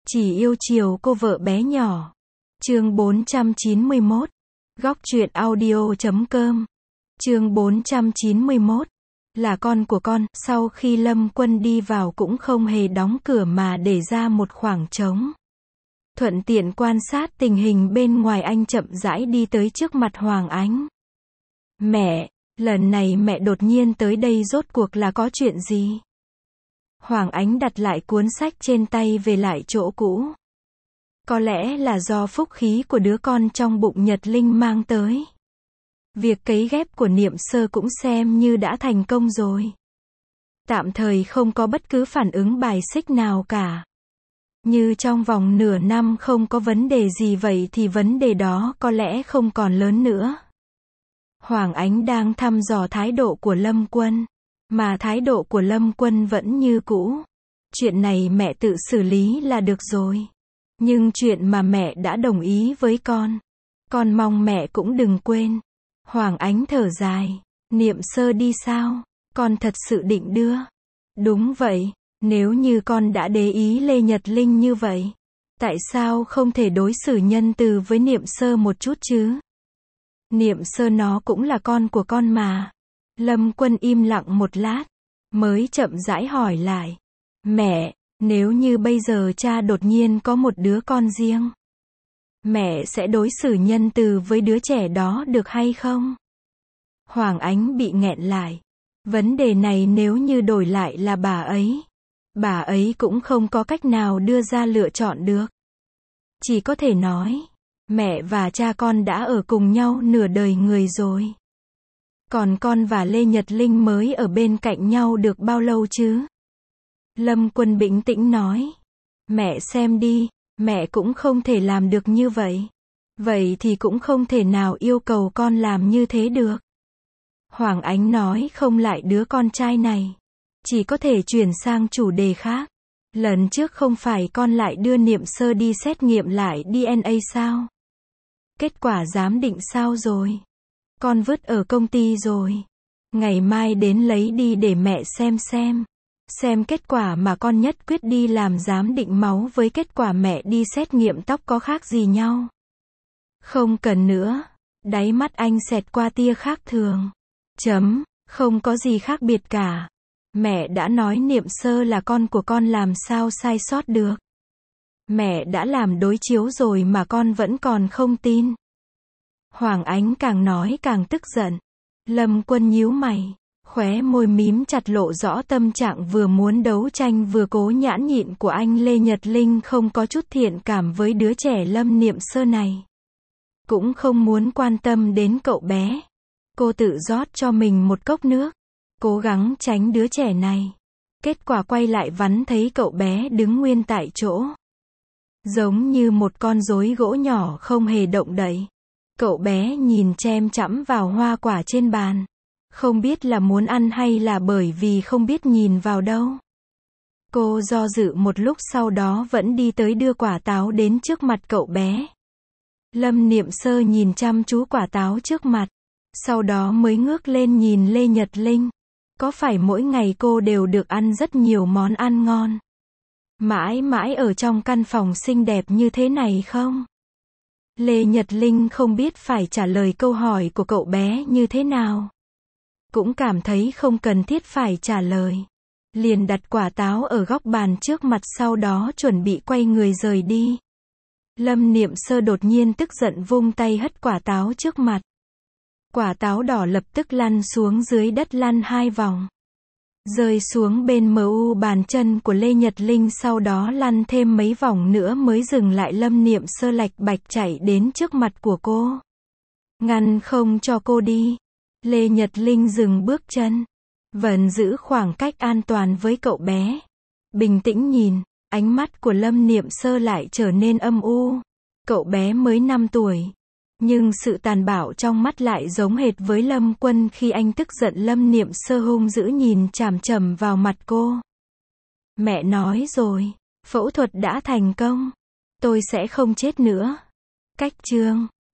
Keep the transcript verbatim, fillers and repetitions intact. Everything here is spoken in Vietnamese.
Chỉ yêu chiều cô vợ bé nhỏ. Chương bốn trăm chín mươi mốt. Góc truyện audio chấm com. Chương bốn trăm chín mươi mốt. Là con của con, sau khi Lâm Quân đi vào cũng không hề đóng cửa mà để ra một khoảng trống. Thuận tiện quan sát tình hình bên ngoài, anh chậm rãi đi tới trước mặt Hoàng Ánh. Mẹ, lần này mẹ đột nhiên tới đây rốt cuộc là có chuyện gì? Hoàng Ánh đặt lại cuốn sách trên tay về lại chỗ cũ. Có lẽ là do phúc khí của đứa con trong bụng Nhật Linh mang tới. Việc cấy ghép của Niệm Sơ cũng xem như đã thành công rồi. Tạm thời không có bất cứ phản ứng bài xích nào cả. Như trong vòng nửa năm không có vấn đề gì, vậy thì vấn đề đó có lẽ không còn lớn nữa. Hoàng Ánh đang thăm dò thái độ của Lâm Quân. Mà thái độ của Lâm Quân vẫn như cũ. Chuyện này mẹ tự xử lý là được rồi. Nhưng chuyện mà mẹ đã đồng ý với con, con mong mẹ cũng đừng quên. Hoàng Ánh thở dài. Niệm Sơ đi sao? Con thật sự định đưa? Đúng vậy, nếu như con đã để ý Lê Nhật Linh như vậy, tại sao không thể đối xử nhân từ với Niệm Sơ một chút chứ? Niệm Sơ nó cũng là con của con mà. Lâm Quân im lặng một lát, mới chậm rãi hỏi lại. Mẹ, nếu như bây giờ cha đột nhiên có một đứa con riêng, mẹ sẽ đối xử nhân từ với đứa trẻ đó được hay không? Hoàng Ánh bị nghẹn lại. Vấn đề này nếu như đổi lại là bà ấy, bà ấy cũng không có cách nào đưa ra lựa chọn được. Chỉ có thể nói, mẹ và cha con đã ở cùng nhau nửa đời người rồi. Còn con và Lê Nhật Linh mới ở bên cạnh nhau được bao lâu chứ? Lâm Quân bình tĩnh nói. Mẹ xem đi, mẹ cũng không thể làm được như vậy. Vậy thì cũng không thể nào yêu cầu con làm như thế được. Hoàng Ánh nói không lại đứa con trai này. Chỉ có thể chuyển sang chủ đề khác. Lần trước không phải con lại đưa Niệm Sơ đi xét nghiệm lại đê en a sao? Kết quả giám định sao rồi? Con vứt ở công ty rồi. Ngày mai đến lấy đi để mẹ xem xem. Xem kết quả mà con nhất quyết đi làm giám định máu với kết quả mẹ đi xét nghiệm tóc có khác gì nhau. Không cần nữa. Đáy mắt anh xẹt qua tia khác thường. Chấm, không có gì khác biệt cả. Mẹ đã nói Niệm Sơ là con của con, làm sao sai sót được. Mẹ đã làm đối chiếu rồi mà con vẫn còn không tin. Hoàng Ánh càng nói càng tức giận. Lâm Quân nhíu mày, khóe môi mím chặt lộ rõ tâm trạng vừa muốn đấu tranh vừa cố nhãn nhịn của anh. Lê Nhật Linh không có chút thiện cảm với đứa trẻ Lâm Niệm Sơ này. Cũng không muốn quan tâm đến cậu bé. Cô tự rót cho mình một cốc nước, cố gắng tránh đứa trẻ này. Kết quả quay lại vắn thấy cậu bé đứng nguyên tại chỗ. Giống như một con rối gỗ nhỏ không hề động đậy. Cậu bé nhìn chăm chăm vào hoa quả trên bàn. Không biết là muốn ăn hay là bởi vì không biết nhìn vào đâu. Cô do dự một lúc, sau đó vẫn đi tới đưa quả táo đến trước mặt cậu bé. Lâm Niệm Sơ nhìn chăm chú quả táo trước mặt. Sau đó mới ngước lên nhìn Lê Nhật Linh. Có phải mỗi ngày cô đều được ăn rất nhiều món ăn ngon, mãi mãi ở trong căn phòng xinh đẹp như thế này không? Lê Nhật Linh không biết phải trả lời câu hỏi của cậu bé như thế nào. Cũng cảm thấy không cần thiết phải trả lời. Liền đặt quả táo ở góc bàn trước mặt, sau đó chuẩn bị quay người rời đi. Lâm Niệm Sơ đột nhiên tức giận vung tay hất quả táo trước mặt. Quả táo đỏ lập tức lăn xuống dưới đất, lăn hai vòng. Rơi xuống bên mu bàn chân của Lê Nhật Linh, sau đó lăn thêm mấy vòng nữa mới dừng lại. Lâm Niệm Sơ lạch bạch chạy đến trước mặt của cô. Ngăn không cho cô đi. Lê Nhật Linh dừng bước chân. Vẫn giữ khoảng cách an toàn với cậu bé. Bình tĩnh nhìn, ánh mắt của Lâm Niệm Sơ lại trở nên âm u. Cậu bé mới năm tuổi. Nhưng sự tàn bạo trong mắt lại giống hệt với Lâm Quân khi anh tức giận. Lâm Niệm Sơ hung dữ nhìn chằm chằm vào mặt cô. Mẹ nói rồi, phẫu thuật đã thành công. Tôi sẽ không chết nữa. Cách chương